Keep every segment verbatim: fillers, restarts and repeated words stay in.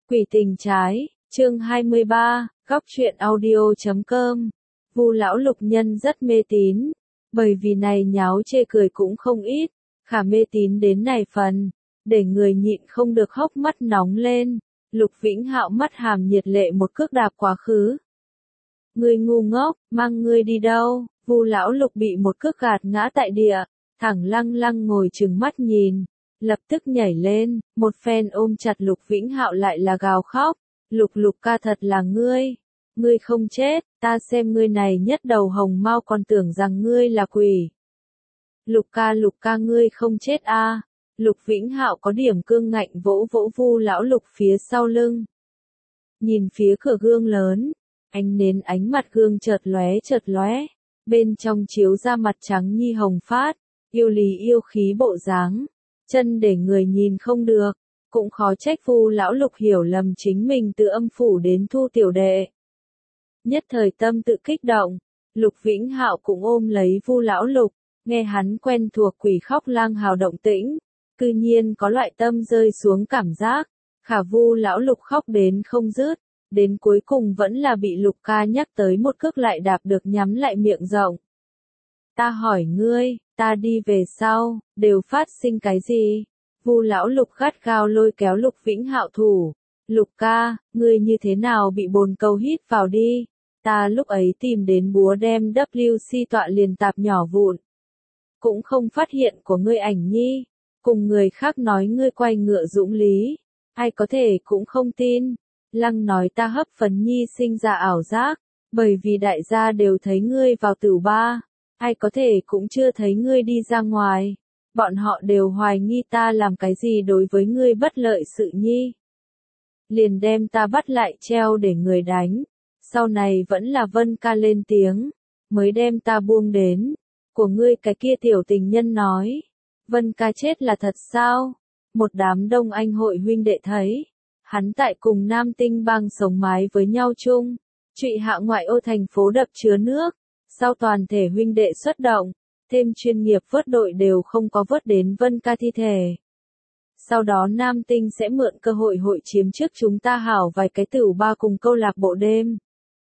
Quỷ tình trái, chương hai mươi ba, góc truyện audio chấm com. Vu lão lục nhân rất mê tín, bởi vì này nháo chê cười cũng không ít, khả mê tín đến này phần, để người nhịn không được hốc mắt nóng lên. Lục Vĩnh Hạo mắt hàm nhiệt lệ một cước đạp quá khứ. Ngươi ngu ngốc, mang ngươi đi đâu? Vu lão lục bị một cước gạt ngã tại địa, thẳng lăng lăng ngồi trừng mắt nhìn, lập tức nhảy lên, một phen ôm chặt Lục Vĩnh Hạo lại là gào khóc. Lục lục ca, thật là ngươi, ngươi không chết, ta xem ngươi này nhất đầu hồng mau còn tưởng rằng ngươi là quỷ. Lục ca lục ca, ngươi không chết a? À? Lục Vĩnh Hạo có điểm cương ngạnh vỗ vỗ Vu lão lục phía sau lưng. Nhìn phía cửa gương lớn, ánh nến ánh mặt gương chợt lóe chợt lóe, bên trong chiếu ra mặt trắng nhi hồng phát, yêu lý yêu khí bộ dáng, chân để người nhìn không được, cũng khó trách Vu lão lục hiểu lầm chính mình từ âm phủ đến thu tiểu đệ. Nhất thời tâm tự kích động, Lục Vĩnh Hạo cũng ôm lấy Vu lão lục, nghe hắn quen thuộc quỷ khóc lang hào động tĩnh, cư nhiên có loại tâm rơi xuống cảm giác. Khả Vu lão lục khóc đến không dứt, đến cuối cùng vẫn là bị Lục ca nhắc tới một cước lại đạp được nhắm lại miệng rộng. Ta hỏi ngươi, ta đi về sau, đều phát sinh cái gì? Vu lão lục gắt gao lôi kéo Lục Vĩnh Hạo thủ. Lục ca, ngươi như thế nào bị bồn cầu hít vào đi? Ta lúc ấy tìm đến búa đem W C tọa liền tạp nhỏ vụn. Cũng không phát hiện của ngươi ảnh nhi. Cùng người khác nói ngươi quay ngựa dũng lý. Ai có thể cũng không tin. Lăng nói ta hấp phấn nhi sinh ra ảo giác. Bởi vì đại gia đều thấy ngươi vào tửu ba. Ai có thể cũng chưa thấy ngươi đi ra ngoài. Bọn họ đều hoài nghi ta làm cái gì đối với ngươi bất lợi sự nhi. Liền đem ta bắt lại treo để người đánh. Sau này vẫn là Vân ca lên tiếng, mới đem ta buông đến. Của ngươi cái kia tiểu tình nhân nói, Vân ca chết là thật sao? Một đám đông anh hội huynh đệ thấy, hắn tại cùng Nam Tinh Bang sống mái với nhau chung, trụy hạ ngoại ô thành phố đập chứa nước, sau toàn thể huynh đệ xuất động, thêm chuyên nghiệp vớt đội đều không có vớt đến Vân ca thi thể. Sau đó Nam Tinh sẽ mượn cơ hội hội chiếm trước chúng ta hảo vài cái tửu ba cùng câu lạc bộ đêm.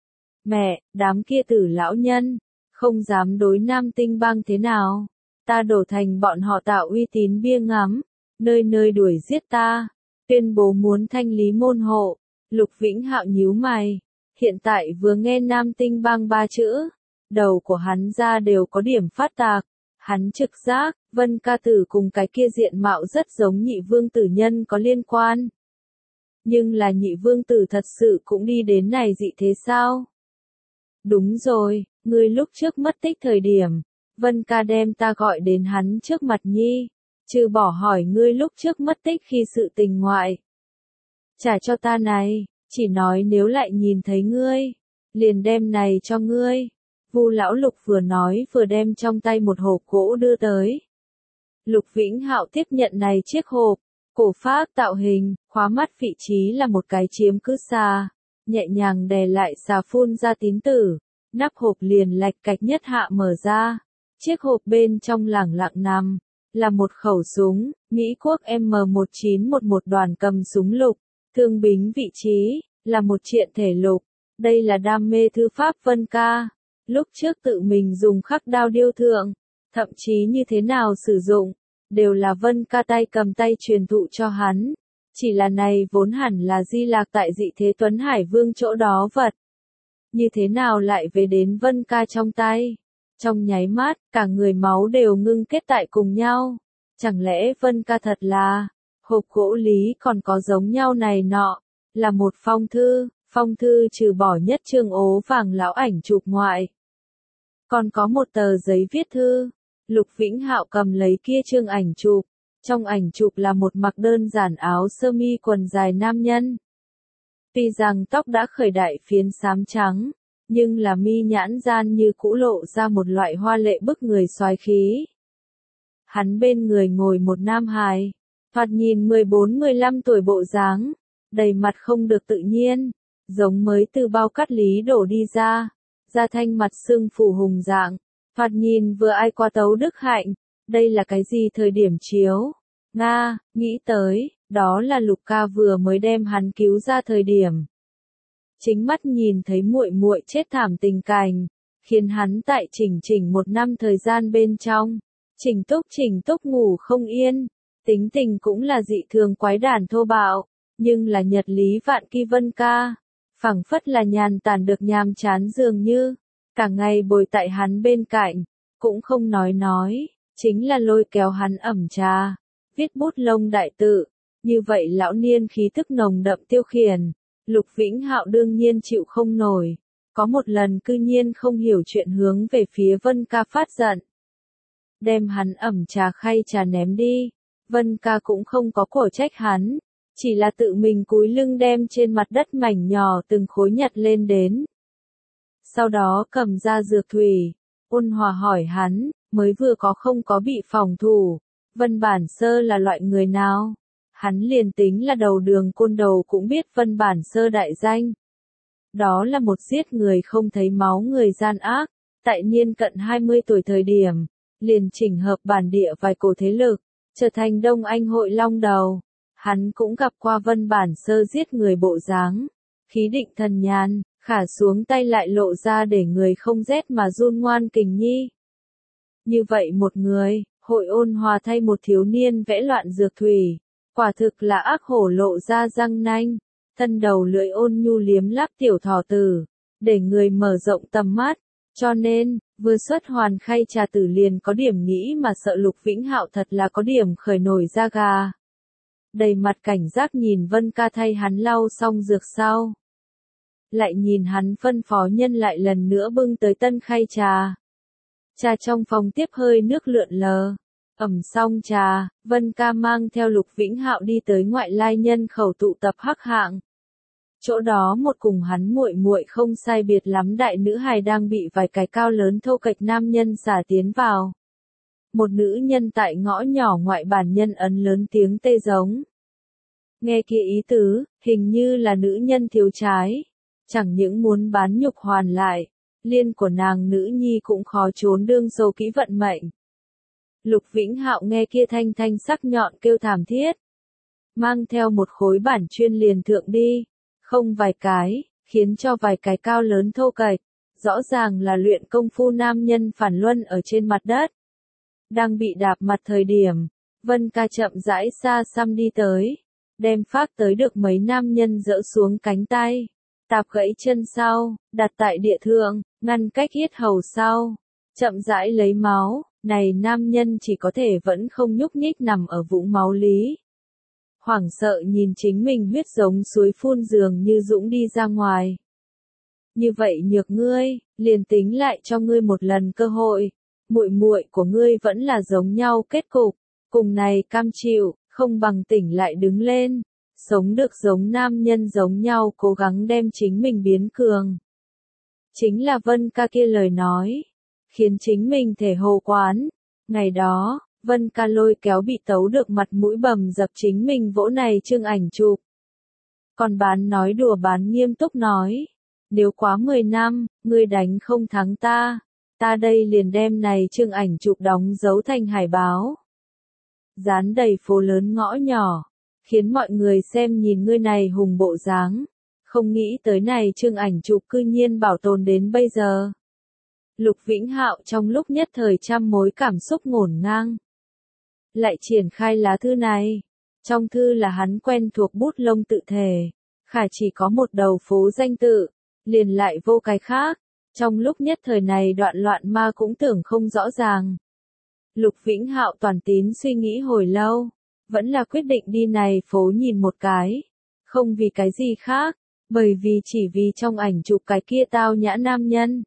Mẹ, đám kia tử lão nhân, không dám đối Nam Tinh Bang thế nào. Ta đổ thành bọn họ tạo uy tín bia ngắm, nơi nơi đuổi giết ta, tuyên bố muốn thanh lý môn hộ. Lục Vĩnh Hạo nhíu mày, hiện tại vừa nghe Nam Tinh Bang ba chữ, đầu của hắn ra đều có điểm phát tạc. Hắn trực giác, Vân ca tử cùng cái kia diện mạo rất giống nhị vương tử nhân có liên quan. Nhưng là nhị vương tử thật sự cũng đi đến này dị thế sao? Đúng rồi, ngươi lúc trước mất tích thời điểm, Vân ca đem ta gọi đến hắn trước mặt nhi, trừ bỏ hỏi ngươi lúc trước mất tích khi sự tình ngoại. Trả cho ta này, chỉ nói nếu lại nhìn thấy ngươi, liền đem này cho ngươi. Vu lão lục vừa nói vừa đem trong tay một hộp gỗ đưa tới. Lục Vĩnh Hạo tiếp nhận này chiếc hộp, cổ phác tạo hình, khóa mắt vị trí là một cái chiếm cứ xà, nhẹ nhàng đè lại xà phun ra tín tử, nắp hộp liền lạch cạch nhất hạ mở ra. Chiếc hộp bên trong lẳng lặng nằm, là một khẩu súng, Mỹ quốc M một chín một một đoàn cầm súng lục, thương bính vị trí, là một triện thể lục. Đây là đam mê thư pháp Vân ca. Lúc trước tự mình dùng khắc đao điêu thượng, thậm chí như thế nào sử dụng, đều là Vân ca tay cầm tay truyền thụ cho hắn. Chỉ là này vốn hẳn là di lạc tại dị thế Tuấn Hải Vương chỗ đó vật. Như thế nào lại về đến Vân ca trong tay? Trong nháy mắt, cả người máu đều ngưng kết tại cùng nhau. Chẳng lẽ Vân ca thật là, hộp gỗ lý còn có giống nhau này nọ, là một phong thư, phong thư trừ bỏ nhất chương ố vàng lão ảnh chụp ngoại. Còn có một tờ giấy viết thư. Lục Vĩnh Hạo cầm lấy kia chương ảnh chụp, trong ảnh chụp là một mặc đơn giản áo sơ mi quần dài nam nhân. Tuy rằng tóc đã khởi đại phiến xám trắng, nhưng là mi nhãn gian như cũ lộ ra một loại hoa lệ bức người soái khí. Hắn bên người ngồi một nam hài, thoạt nhìn mười bốn mười lăm tuổi bộ dáng, đầy mặt không được tự nhiên, giống mới từ bao cắt lý đổ đi ra, da thanh mặt sưng phủ hùng dạng, thoạt nhìn vừa ai qua tấu đức hạnh. Đây là cái gì thời điểm chiếu? Nga, nghĩ tới, Đó là Lục ca vừa mới đem hắn cứu ra thời điểm. Chính mắt nhìn thấy muội muội chết thảm tình cảnh, khiến hắn tại Chỉnh Chỉnh một năm thời gian bên trong, Chỉnh Túc Chỉnh Túc ngủ không yên, tính tình cũng là dị thường quái đản thô bạo, nhưng là nhật lý vạn kỳ Vân ca, phảng phất là nhàn tản được nhàm chán dường như, cả ngày bồi tại hắn bên cạnh, cũng không nói nói, chính là lôi kéo hắn ẩm trà, viết bút lông đại tự, như vậy lão niên khí tức nồng đậm tiêu khiển, Lục Vĩnh Hạo đương nhiên chịu không nổi, có một lần cư nhiên không hiểu chuyện hướng về phía Vân ca phát giận. Đem hắn ẩm trà khay trà ném đi, Vân ca cũng không có cổ trách hắn, chỉ là tự mình cúi lưng đem trên mặt đất mảnh nhỏ từng khối nhặt lên đến. Sau đó cầm ra dược thủy, ôn hòa hỏi hắn, mới vừa có không có bị phòng thủ, Vân Bản Sơ là loại người nào? Hắn liền tính là đầu đường côn đầu cũng biết Vân Bản Sơ đại danh. Đó là một giết người không thấy máu người gian ác, tại niên cận hai mươi tuổi thời điểm, liền chỉnh hợp bản địa vài cổ thế lực, trở thành Đông Anh hội long đầu. Hắn cũng gặp qua Vân Bản Sơ giết người bộ dáng, khí định thần nhàn, khả xuống tay lại lộ ra để người không rét mà run ngoan kình nhi. Như vậy một người, hội ôn hòa thay một thiếu niên vẽ loạn dược thủy, quả thực là ác hổ lộ ra răng nanh, thân đầu lưỡi ôn nhu liếm láp tiểu thỏ tử, để người mở rộng tầm mắt, cho nên, vừa xuất hoàn khay trà tử liền có điểm nghĩ mà sợ Lục Vĩnh Hạo thật là có điểm khởi nổi da gà. Đầy mặt cảnh giác nhìn Vân ca thay hắn lau xong dược sau. Lại nhìn hắn phân phó nhân lại lần nữa bưng tới tân khay trà. Trà trong phòng tiếp hơi nước lượn lờ. Ẩm xong trà, Vân ca mang theo Lục Vĩnh Hạo đi tới ngoại lai nhân khẩu tụ tập hắc hạng. Chỗ đó một cùng hắn muội muội không sai biệt lắm đại nữ hài đang bị vài cái cao lớn thô kệch nam nhân xả tiến vào. Một nữ nhân tại ngõ nhỏ ngoại bản nhân ấn lớn tiếng tê giống. Nghe kia ý tứ, hình như là nữ nhân thiếu trái. Chẳng những muốn bán nhục hoàn lại, liên của nàng nữ nhi cũng khó trốn đương sâu kỹ vận mệnh. Lục Vĩnh Hạo nghe kia thanh thanh sắc nhọn kêu thảm thiết. Mang theo một khối bản chuyên liền thượng đi, không vài cái, khiến cho vài cái cao lớn thô kệch, rõ ràng là luyện công phu nam nhân phản luân ở trên mặt đất. Đang bị đạp mặt thời điểm, Vân ca chậm rãi xa xăm đi tới, đem phát tới được mấy nam nhân dỡ xuống cánh tay, tạp gãy chân sau, đặt tại địa thượng, ngăn cách yết hầu sau, chậm rãi lấy máu, này nam nhân chỉ có thể vẫn không nhúc nhích nằm ở vũng máu lý. Hoảng sợ nhìn chính mình huyết giống suối phun dường như dũng đi ra ngoài. Như vậy nhược ngươi, liền tính lại cho ngươi một lần cơ hội, muội muội của ngươi vẫn là giống nhau kết cục, cùng này cam chịu, không bằng tỉnh lại đứng lên, sống được giống nam nhân giống nhau cố gắng đem chính mình biến cường. Chính là Vân ca kia lời nói, khiến chính mình thể hồ quán, ngày đó, Vân ca lôi kéo bị tấu được mặt mũi bầm dập chính mình vỗ này trương ảnh chụp. Còn bán nói đùa bán nghiêm túc nói, nếu quá mười năm, ngươi đánh không thắng ta, ta đây liền đem này trương ảnh chụp đóng dấu thành hải báo. Dán đầy phố lớn ngõ nhỏ, khiến mọi người xem nhìn ngươi này hùng bộ dáng, không nghĩ tới này trương ảnh chụp cư nhiên bảo tồn đến bây giờ. Lục Vĩnh Hạo trong lúc nhất thời trăm mối cảm xúc ngổn ngang. Lại triển khai lá thư này. Trong thư là hắn quen thuộc bút lông tự thể. Khả chỉ có một đầu phố danh tự. Liền lại vô cái khác. Trong lúc nhất thời này đoạn loạn ma cũng tưởng không rõ ràng. Lục Vĩnh Hạo toàn tín suy nghĩ hồi lâu. Vẫn là quyết định đi này phố nhìn một cái. Không vì cái gì khác. Bởi vì chỉ vì trong ảnh chụp cái kia tao nhã nam nhân.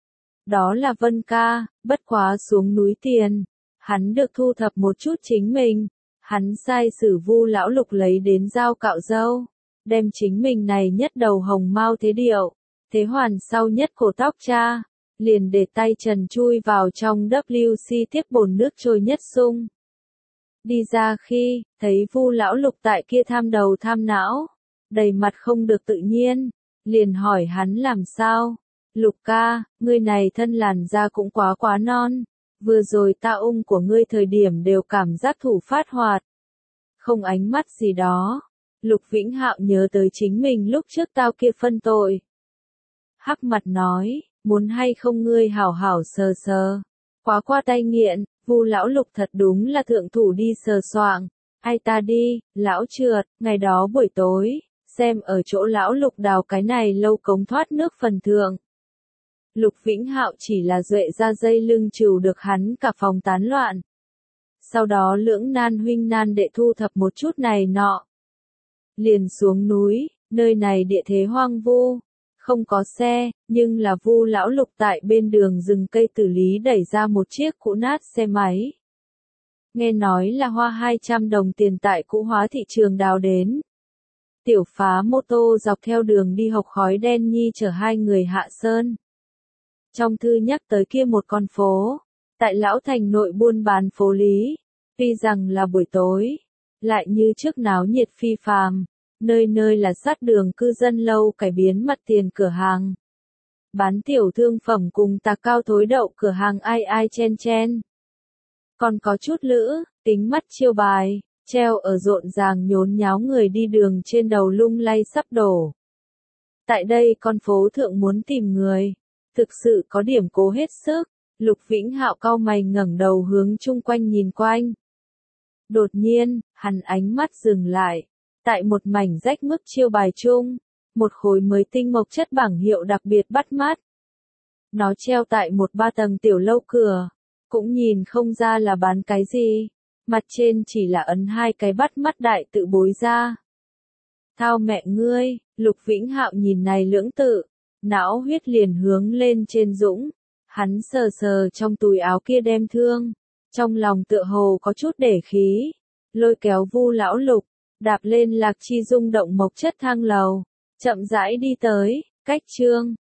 Đó là Vân ca, bất quá xuống núi tiền. Hắn được thu thập một chút chính mình. Hắn sai sử Vu lão Lục lấy đến dao cạo râu. Đem chính mình này nhất đầu hồng mau thế điệu. Thế hoàn sau nhất cổ tóc cha. Liền để tay trần chui vào trong W C tiếp bồn nước trôi nhất sung. Đi ra khi, thấy Vu lão Lục tại kia tham đầu tham não. Đầy mặt không được tự nhiên. Liền hỏi hắn làm sao. Lục ca, ngươi này thân làn da cũng quá quá non. Vừa rồi ta ung của ngươi thời điểm đều cảm giác thủ phát hoạt. không ánh mắt gì đó. Lục Vĩnh Hạo nhớ tới chính mình lúc trước tao kia phân tội. Hắc mặt nói, muốn hay không ngươi hảo hảo sờ sờ. Quá qua tay nghiện, Vu lão Lục thật đúng là thượng thủ đi sờ soạng. Ai ta đi, lão trượt, ngày đó buổi tối, xem ở chỗ lão Lục đào cái này lâu cống thoát nước phần thượng. Lục Vĩnh Hạo chỉ là duệ ra dây lưng trừ được hắn cả phòng tán loạn. Sau đó lưỡng nan huynh nan đệ thu thập một chút này nọ. Liền xuống núi, nơi này địa thế hoang vu, không có xe, nhưng là Vu lão Lục tại bên đường rừng cây tử lý đẩy ra một chiếc cũ nát xe máy. Nghe nói là hoa hai trăm đồng tiền tại cũ hóa thị trường đào đến. Tiểu phá mô tô dọc theo đường đi học khói đen nhi chở hai người hạ sơn. Trong thư nhắc tới kia một con phố, tại Lão Thành nội buôn bán phố lý, tuy rằng là buổi tối, lại như trước náo nhiệt phi phàm, nơi nơi là sát đường cư dân lâu cải biến mặt tiền cửa hàng. Bán tiểu thương phẩm cùng tà cao thối đậu cửa hàng ai ai chen chen. Còn có chút lữ, tính mắt chiêu bài, treo ở rộn ràng nhốn nháo người đi đường trên đầu lung lay sắp đổ. Tại đây con phố thượng muốn tìm người, thực sự có điểm cố hết sức. Lục Vĩnh Hạo cau mày ngẩng đầu hướng chung quanh nhìn quanh. Đột nhiên, hắn ánh mắt dừng lại. Tại một mảnh rách mướp chiêu bài chung, một khối mới tinh mộc chất bảng hiệu đặc biệt bắt mắt. Nó treo tại một ba tầng tiểu lâu cửa, cũng nhìn không ra là bán cái gì. Mặt trên chỉ là ấn hai cái bắt mắt đại tự bối ra. Thao mẹ ngươi, Lục Vĩnh Hạo nhìn này lưỡng tự, não huyết liền hướng lên trên dũng. Hắn sờ sờ trong túi áo kia đem thương, trong lòng tựa hồ có chút để khí, lôi kéo Vu lão Lục, đạp lên Lạc Chi rung động mộc chất thang lầu, chậm rãi đi tới, cách chương